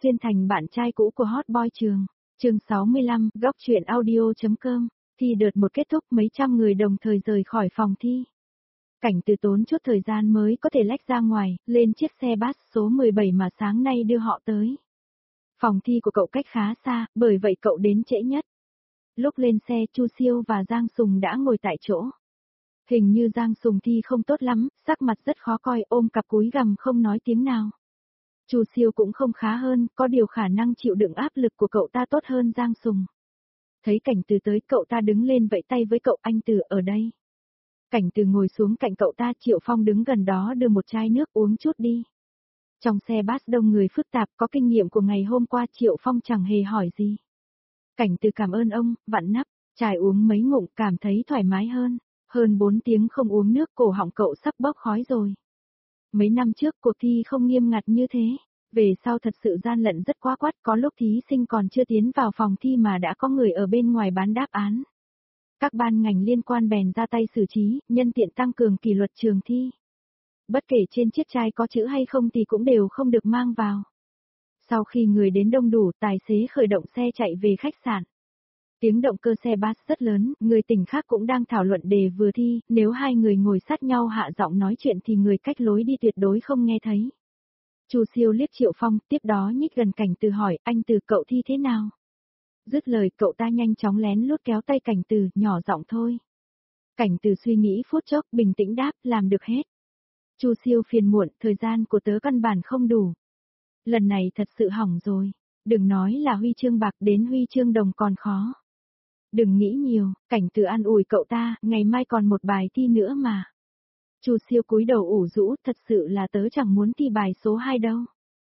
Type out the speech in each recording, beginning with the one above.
xuyên thành bạn trai cũ của hot boy trường. Chương 65, góc truyện audio.com. Thi đợt một kết thúc, mấy trăm người đồng thời rời khỏi phòng thi. Cảnh Từ tốn chút thời gian mới có thể lách ra ngoài, lên chiếc xe bus số 17 mà sáng nay đưa họ tới. Phòng thi của cậu cách khá xa, bởi vậy cậu đến trễ nhất. Lúc lên xe, Chu Siêu và Giang Sùng đã ngồi tại chỗ. Hình như Giang Sùng thi không tốt lắm, sắc mặt rất khó coi, ôm cặp cúi gằm không nói tiếng nào. Chu Siêu cũng không khá hơn, có điều khả năng chịu đựng áp lực của cậu ta tốt hơn Giang Sùng. Thấy Cảnh Từ tới, cậu ta đứng lên vẫy tay với cậu, anh Từ ở đây. Cảnh Từ ngồi xuống cạnh cậu ta, Triệu Phong đứng gần đó đưa một chai nước uống chút đi. Trong xe bus đông người phức tạp, có kinh nghiệm của ngày hôm qua, Triệu Phong chẳng hề hỏi gì. Cảnh Từ cảm ơn ông, vặn nắp, chai uống mấy ngụm cảm thấy thoải mái hơn. Hơn 4 tiếng không uống nước, cổ họng cậu sắp bốc khói rồi. Mấy năm trước cuộc thi không nghiêm ngặt như thế, về sau thật sự gian lận rất quá quắt, có lúc thí sinh còn chưa tiến vào phòng thi mà đã có người ở bên ngoài bán đáp án. Các ban ngành liên quan bèn ra tay xử trí, nhân tiện tăng cường kỷ luật trường thi. Bất kể trên chiếc chai có chữ hay không thì cũng đều không được mang vào. Sau khi người đến đông đủ, tài xế khởi động xe chạy về khách sạn. Tiếng động cơ xe bus rất lớn, người tỉnh khác cũng đang thảo luận đề vừa thi, nếu hai người ngồi sát nhau hạ giọng nói chuyện thì người cách lối đi tuyệt đối không nghe thấy. Chu Siêu liếc Triệu Phong, tiếp đó nhích gần Cảnh Từ hỏi, anh Từ cậu thi thế nào? Dứt lời cậu ta nhanh chóng lén lút kéo tay Cảnh Từ, nhỏ giọng thôi. Cảnh Từ suy nghĩ phút chốc, bình tĩnh đáp, làm được hết. Chu Siêu phiền muộn, thời gian của tớ căn bản không đủ. Lần này thật sự hỏng rồi, đừng nói là huy chương bạc, đến huy chương đồng còn khó. Đừng nghĩ nhiều, Cảnh Từ an ủi cậu ta, ngày mai còn một bài thi nữa mà. Chu Siêu cúi đầu ủ rũ, thật sự là tớ chẳng muốn thi bài số 2 đâu.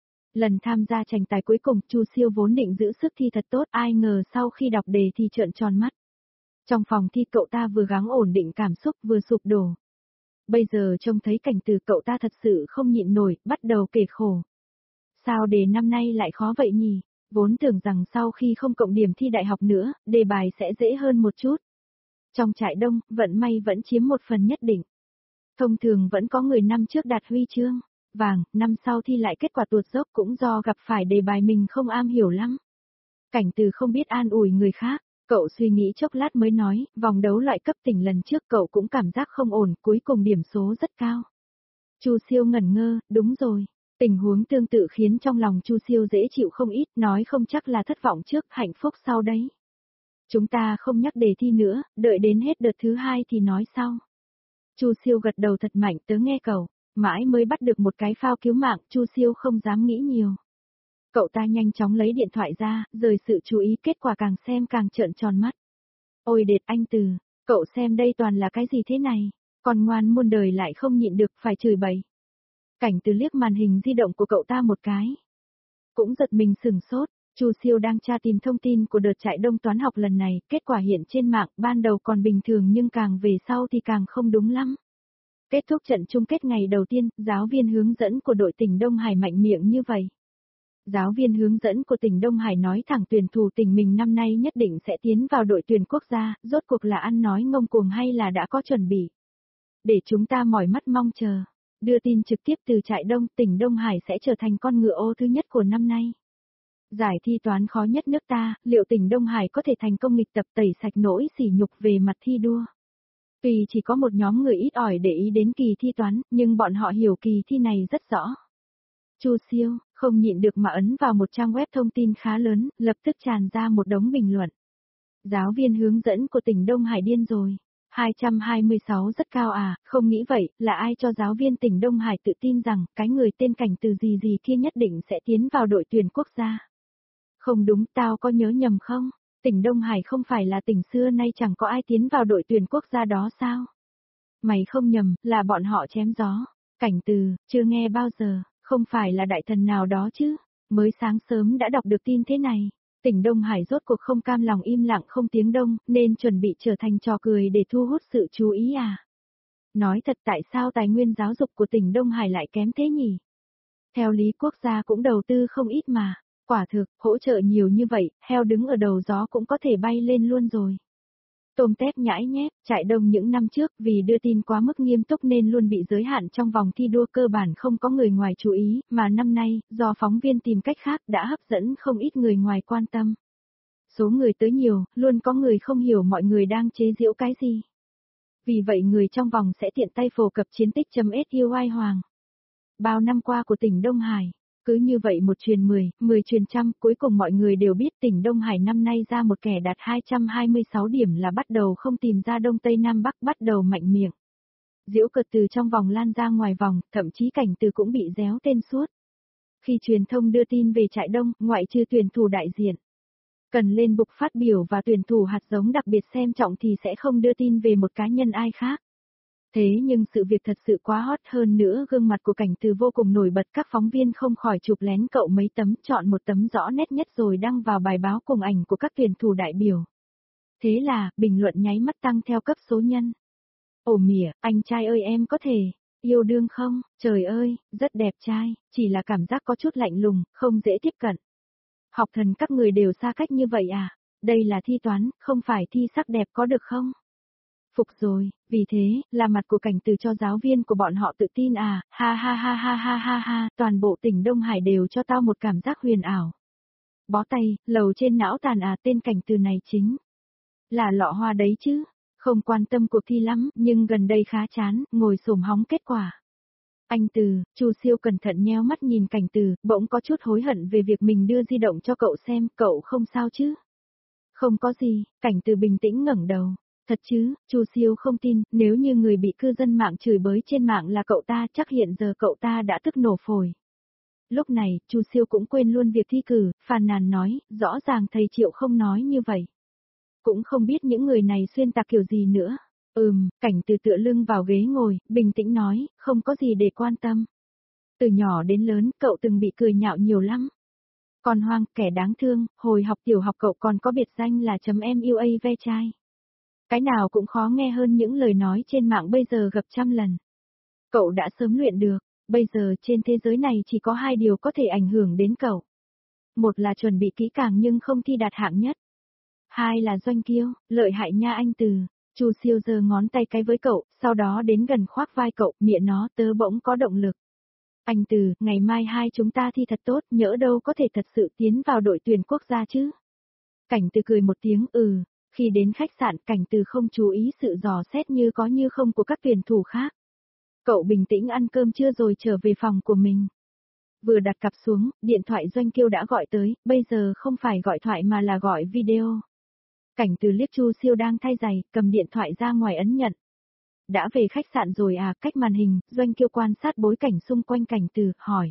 Lần tham gia tranh tài cuối cùng, Chu Siêu vốn định giữ sức thi thật tốt, ai ngờ sau khi đọc đề thì trợn tròn mắt. Trong phòng thi cậu ta vừa gắng ổn định cảm xúc vừa sụp đổ. Bây giờ trông thấy Cảnh Từ, cậu ta thật sự không nhịn nổi, bắt đầu kể khổ. Sao đề năm nay lại khó vậy nhỉ? Vốn tưởng rằng sau khi không cộng điểm thi đại học nữa, đề bài sẽ dễ hơn một chút. Trong trại đông, vận may vẫn chiếm một phần nhất định. Thông thường vẫn có người năm trước đạt huy chương vàng, năm sau thi lại kết quả tuột dốc cũng do gặp phải đề bài mình không am hiểu lắm. Cảnh Từ không biết an ủi người khác, cậu suy nghĩ chốc lát mới nói, vòng đấu loại cấp tỉnh lần trước cậu cũng cảm giác không ổn, cuối cùng điểm số rất cao. Chu Siêu ngẩn ngơ, đúng rồi. Tình huống tương tự khiến trong lòng Chu Siêu dễ chịu không ít, nói không chắc là thất vọng trước, hạnh phúc sau đấy. Chúng ta không nhắc đề thi nữa, đợi đến hết đợt thứ 2 thì nói sau. Chu Siêu gật đầu thật mạnh, tớ nghe cậu, mãi mới bắt được một cái phao cứu mạng, Chu Siêu không dám nghĩ nhiều. Cậu ta nhanh chóng lấy điện thoại ra, rời sự chú ý, kết quả càng xem càng trợn tròn mắt. Ôi đệt anh Từ, cậu xem đây toàn là cái gì thế này, còn ngoan muôn đời lại không nhịn được phải chửi bậy. Cảnh Từ liếc màn hình di động của cậu ta một cái. Cũng giật mình sửng sốt, Chu Siêu đang tra tìm thông tin của đợt trại đông toán học lần này, kết quả hiện trên mạng, ban đầu còn bình thường nhưng càng về sau thì càng không đúng lắm. Kết thúc trận chung kết ngày đầu tiên, giáo viên hướng dẫn của đội tỉnh Đông Hải mạnh miệng như vậy. Giáo viên hướng dẫn của tỉnh Đông Hải nói thẳng tuyển thủ tỉnh mình năm nay nhất định sẽ tiến vào đội tuyển quốc gia, rốt cuộc là ăn nói ngông cuồng hay là đã có chuẩn bị. Để chúng ta mỏi mắt mong chờ. Đưa tin trực tiếp từ trại đông, tỉnh Đông Hải sẽ trở thành con ngựa ô thứ nhất của năm nay. Giải thi toán khó nhất nước ta, liệu tỉnh Đông Hải có thể thành công nghịch tập tẩy sạch nỗi sỉ nhục về mặt thi đua? Tuy chỉ có một nhóm người ít ỏi để ý đến kỳ thi toán, nhưng bọn họ hiểu kỳ thi này rất rõ. Chu Siêu, không nhịn được mà ấn vào một trang web thông tin khá lớn, lập tức tràn ra một đống bình luận. Giáo viên hướng dẫn của tỉnh Đông Hải điên rồi. 226 rất cao à, không nghĩ vậy, là ai cho giáo viên tỉnh Đông Hải tự tin rằng cái người tên Cảnh Từ gì gì kia nhất định sẽ tiến vào đội tuyển quốc gia. Không đúng, tao có nhớ nhầm không? Tỉnh Đông Hải không phải là tỉnh xưa nay chẳng có ai tiến vào đội tuyển quốc gia đó sao? Mày không nhầm, là bọn họ chém gió. Cảnh Từ, chưa nghe bao giờ, không phải là đại thần nào đó chứ, mới sáng sớm đã đọc được tin thế này. Tỉnh Đông Hải rốt cuộc không cam lòng im lặng không tiếng Đông, nên chuẩn bị trở thành trò cười để thu hút sự chú ý à? Nói thật, tại sao tài nguyên giáo dục của tỉnh Đông Hải lại kém thế nhỉ? Theo lý quốc gia cũng đầu tư không ít mà, quả thực, hỗ trợ nhiều như vậy, heo đứng ở đầu gió cũng có thể bay lên luôn rồi. Tôm tép nhãi nhép, Trại Đông những năm trước vì đưa tin quá mức nghiêm túc nên luôn bị giới hạn trong vòng thi đua, cơ bản không có người ngoài chú ý, mà năm nay, do phóng viên tìm cách khác đã hấp dẫn không ít người ngoài quan tâm. Số người tới nhiều, luôn có người không hiểu mọi người đang chế giễu cái gì. Vì vậy người trong vòng sẽ tiện tay phổ cập chiến tích.SUI Hoàng. Bao năm qua của tỉnh Đông Hải. Cứ như vậy một truyền 10, 10 truyền trăm, cuối cùng mọi người đều biết tỉnh Đông Hải năm nay ra một kẻ đạt 226 điểm là bắt đầu không tìm ra Đông Tây Nam Bắc, bắt đầu mạnh miệng. Giễu cợt từ trong vòng lan ra ngoài vòng, thậm chí Cảnh Từ cũng bị réo tên suốt. Khi truyền thông đưa tin về Trại Đông, ngoại trừ tuyển thủ đại diện cần lên bục phát biểu và tuyển thủ hạt giống đặc biệt xem trọng thì sẽ không đưa tin về một cá nhân ai khác. Thế nhưng sự việc thật sự quá hot, hơn nữa gương mặt của Cảnh Từ vô cùng nổi bật, các phóng viên không khỏi chụp lén cậu mấy tấm, chọn một tấm rõ nét nhất rồi đăng vào bài báo cùng ảnh của các tuyển thủ đại biểu. Thế là, bình luận nháy mắt tăng theo cấp số nhân. Ồ mỉa, anh trai ơi em có thể yêu đương không? Trời ơi, rất đẹp trai, chỉ là cảm giác có chút lạnh lùng, không dễ tiếp cận. Học thần các người đều xa cách như vậy à? Đây là thi toán, không phải thi sắc đẹp có được không? Phục rồi, vì thế, là mặt của Cảnh Từ cho giáo viên của bọn họ tự tin à, ha ha ha ha ha ha ha, toàn bộ tỉnh Đông Hải đều cho tao một cảm giác huyền ảo. Bó tay, lầu trên não tàn à, tên Cảnh Từ này chính là lọ hoa đấy chứ, không quan tâm cuộc thi lắm, nhưng gần đây khá chán, ngồi xổm hóng kết quả. Anh Từ, Chu Siêu cẩn thận nheo mắt nhìn Cảnh Từ, bỗng có chút hối hận về việc mình đưa di động cho cậu xem, cậu không sao chứ? Không có gì, Cảnh Từ bình tĩnh ngẩng đầu. Thật chứ, Chu Siêu không tin, nếu như người bị cư dân mạng chửi bới trên mạng là cậu ta, chắc hiện giờ cậu ta đã tức nổ phổi. Lúc này, Chu Siêu cũng quên luôn việc thi cử, phàn nàn nói, rõ ràng thầy Triệu không nói như vậy. Cũng không biết những người này xuyên tạc kiểu gì nữa. Cảnh Từ tựa lưng vào ghế ngồi, bình tĩnh nói, không có gì để quan tâm. Từ nhỏ đến lớn, cậu từng bị cười nhạo nhiều lắm. Con hoang, kẻ đáng thương, hồi học tiểu học cậu còn có biệt danh là .MUA ve chai. Cái nào cũng khó nghe hơn những lời nói trên mạng bây giờ gặp trăm lần. Cậu đã sớm luyện được, bây giờ trên thế giới này chỉ có hai điều có thể ảnh hưởng đến cậu. Một là chuẩn bị kỹ càng nhưng không thi đạt hạng nhất. Hai là doanh kiêu, lợi hại nha anh Từ. Chu Siêu giơ ngón tay cái với cậu, sau đó đến gần khoác vai cậu, miệng nó tớ bỗng có động lực. Anh Từ, ngày mai hai chúng ta thi thật tốt, nhỡ đâu có thể thật sự tiến vào đội tuyển quốc gia chứ. Cảnh Từ cười một tiếng khi đến khách sạn Cảnh Từ không chú ý sự dò xét như có như không của các tuyển thủ khác. Cậu bình tĩnh ăn cơm trưa rồi trở về phòng của mình. Vừa đặt cặp xuống, điện thoại Doanh Kiêu đã gọi tới, bây giờ không phải gọi thoại mà là gọi video. Cảnh Từ liếc Chu Siêu đang thay giày, cầm điện thoại ra ngoài ấn nhận. Đã về khách sạn rồi à, cách màn hình, Doanh Kiêu quan sát bối cảnh xung quanh Cảnh Từ, hỏi.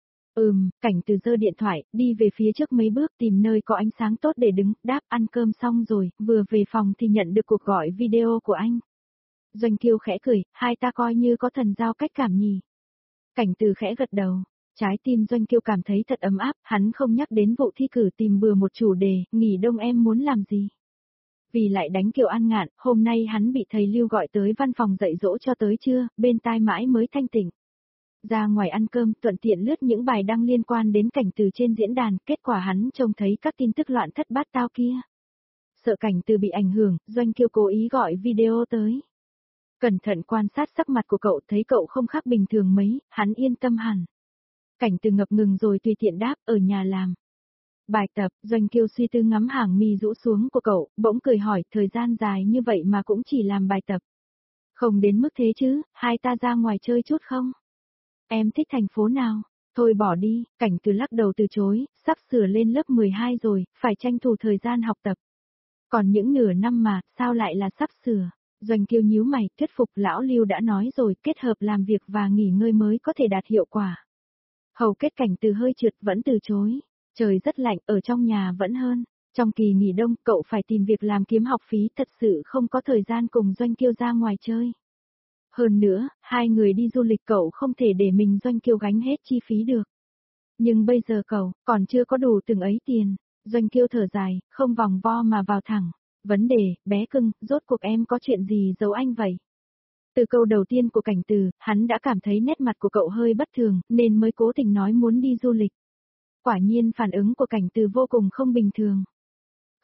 Cảnh Từ giơ điện thoại, đi về phía trước mấy bước tìm nơi có ánh sáng tốt để đứng, đáp ăn cơm xong rồi, vừa về phòng thì nhận được cuộc gọi video của anh. Doanh Kiêu khẽ cười, hai ta coi như có thần giao cách cảm nhỉ. Cảnh Từ khẽ gật đầu, trái tim Doanh Kiêu cảm thấy thật ấm áp, hắn không nhắc đến vụ thi cử tìm bừa một chủ đề, nghỉ đông em muốn làm gì. Vì lại đánh Kiều An Ngạn, hôm nay hắn bị thầy Lưu gọi tới văn phòng dạy dỗ cho tới trưa, bên tai mãi mới thanh tỉnh. Ra ngoài ăn cơm, thuận tiện lướt những bài đăng liên quan đến Cảnh Từ trên diễn đàn, kết quả hắn trông thấy các tin tức loạn thất bát tao kia. Sợ Cảnh Từ bị ảnh hưởng, Doanh Kiêu cố ý gọi video tới. Cẩn thận quan sát sắc mặt của cậu, thấy cậu không khác bình thường mấy, hắn yên tâm hẳn. Cảnh Từ ngập ngừng rồi tùy tiện đáp, ở nhà làm bài tập. Doanh Kiêu suy tư ngắm hàng mi rũ xuống của cậu, bỗng cười hỏi, thời gian dài như vậy mà cũng chỉ làm bài tập. Không đến mức thế chứ, hai ta ra ngoài chơi chút không? Em thích thành phố nào? Thôi bỏ đi, Cảnh Từ lắc đầu từ chối, sắp sửa lên lớp 12 rồi, phải tranh thủ thời gian học tập. Còn những nửa năm mà, sao lại là sắp sửa? Doanh Kiêu nhíu mày, thuyết phục lão Lưu đã nói rồi, kết hợp làm việc và nghỉ ngơi mới có thể đạt hiệu quả. Hầu kết Cảnh Từ hơi trượt vẫn từ chối. Trời rất lạnh, ở trong nhà vẫn hơn. Trong kỳ nghỉ đông, cậu phải tìm việc làm kiếm học phí, thật sự không có thời gian cùng Doanh Kiêu ra ngoài chơi. Hơn nữa, hai người đi du lịch cậu không thể để mình Doanh Kiêu gánh hết chi phí được. Nhưng bây giờ cậu, còn chưa có đủ từng ấy tiền. Doanh Kiêu thở dài, không vòng vo mà vào thẳng. Vấn đề, bé cưng, rốt cuộc em có chuyện gì giấu anh vậy? Từ câu đầu tiên của Cảnh Từ, hắn đã cảm thấy nét mặt của cậu hơi bất thường, nên mới cố tình nói muốn đi du lịch. Quả nhiên phản ứng của Cảnh Từ vô cùng không bình thường.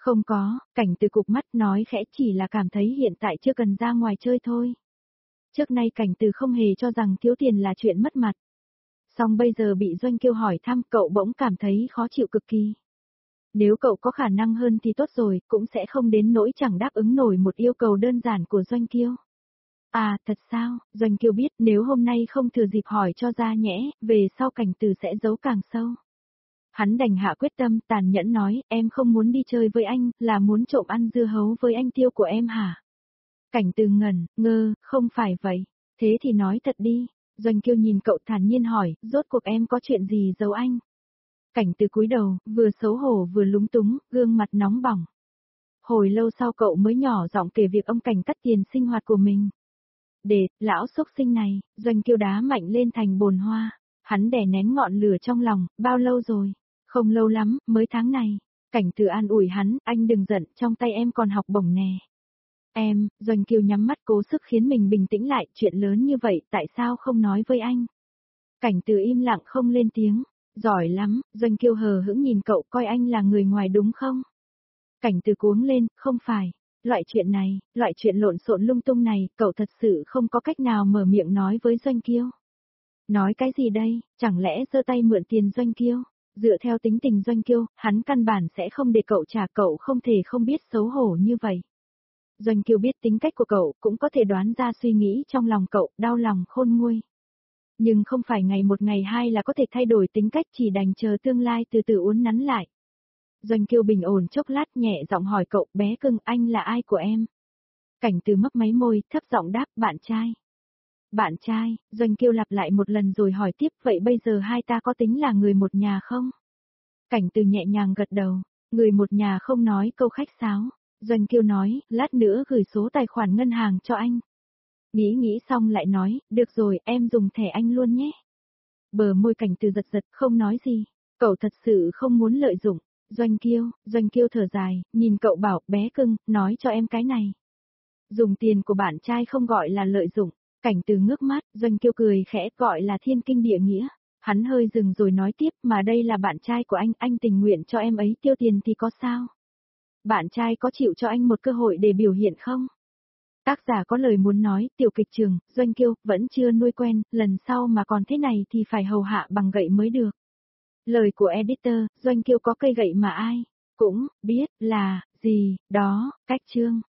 Không có, Cảnh Từ cụp mắt nói khẽ chỉ là cảm thấy hiện tại chưa cần ra ngoài chơi thôi. Trước nay Cảnh Từ không hề cho rằng thiếu tiền là chuyện mất mặt. Song bây giờ bị Doanh Kiêu hỏi thăm cậu bỗng cảm thấy khó chịu cực kỳ. Nếu cậu có khả năng hơn thì tốt rồi, cũng sẽ không đến nỗi chẳng đáp ứng nổi một yêu cầu đơn giản của Doanh Kiêu. À, thật sao, Doanh Kiêu biết nếu hôm nay không thừa dịp hỏi cho ra nhẽ, về sau Cảnh Từ sẽ giấu càng sâu. Hắn đành hạ quyết tâm tàn nhẫn nói, em không muốn đi chơi với anh, là muốn trộm ăn dưa hấu với anh Tiêu của em hả? Cảnh Từ ngẩn, ngơ, không phải vậy. Thế thì nói thật đi. Doanh Kiêu nhìn cậu thản nhiên hỏi, rốt cuộc em có chuyện gì giấu anh? Cảnh Từ cúi đầu, vừa xấu hổ vừa lúng túng, gương mặt nóng bỏng. Hồi lâu sau cậu mới nhỏ giọng kể việc ông Cảnh cắt tiền sinh hoạt của mình. Để, lão xúc sinh này, Doanh Kiêu đá mạnh lên thành bồn hoa. Hắn đè nén ngọn lửa trong lòng, bao lâu rồi? Không lâu lắm, mới tháng này. Cảnh Từ an ủi hắn, anh đừng giận, trong tay em còn học bổng nè. Em, Doanh Kiêu nhắm mắt cố sức khiến mình bình tĩnh lại, chuyện lớn như vậy tại sao không nói với anh? Cảnh Từ im lặng không lên tiếng. Giỏi lắm, Doanh Kiêu hờ hững nhìn cậu coi anh là người ngoài đúng không? Cảnh Từ cuống lên, không phải. Loại chuyện này, loại chuyện lộn xộn lung tung này, cậu thật sự không có cách nào mở miệng nói với Doanh Kiêu. Nói cái gì đây, chẳng lẽ giơ tay mượn tiền Doanh Kiêu? Dựa theo tính tình Doanh Kiêu, hắn căn bản sẽ không để cậu trả, cậu không thể không biết xấu hổ như vậy. Doanh Kiêu biết tính cách của cậu, cũng có thể đoán ra suy nghĩ trong lòng cậu, đau lòng khôn nguôi. Nhưng không phải ngày một ngày hai là có thể thay đổi tính cách, chỉ đành chờ tương lai từ từ uốn nắn lại. Doanh Kiêu bình ổn chốc lát nhẹ giọng hỏi cậu, bé cưng, anh là ai của em? Cảnh Từ mấp máy môi, thấp giọng đáp, bạn trai. Bạn trai, Doanh Kiêu lặp lại một lần rồi hỏi tiếp, vậy bây giờ hai ta có tính là người một nhà không? Cảnh Từ nhẹ nhàng gật đầu, người một nhà không nói câu khách sáo. Doanh Kiêu nói, lát nữa gửi số tài khoản ngân hàng cho anh. Nghĩ xong lại nói, được rồi, em dùng thẻ anh luôn nhé. Bờ môi Cảnh Từ giật giật, không nói gì. Cậu thật sự không muốn lợi dụng. Doanh Kiêu thở dài, nhìn cậu bảo, bé cưng, nói cho em cái này. Dùng tiền của bạn trai không gọi là lợi dụng. Cảnh Từ ngước mắt, Doanh Kiêu cười khẽ, gọi là thiên kinh địa nghĩa. Hắn hơi dừng rồi nói tiếp, mà đây là bạn trai của anh tình nguyện cho em ấy tiêu tiền thì có sao? Bạn trai có chịu cho anh một cơ hội để biểu hiện không? Tác giả có lời muốn nói, tiểu kịch trường, Doanh Kiêu, vẫn chưa nuôi quen, lần sau mà còn thế này thì phải hầu hạ bằng gậy mới được. Lời của editor, Doanh Kiêu có cây gậy mà ai cũng biết là gì đó, cách chương.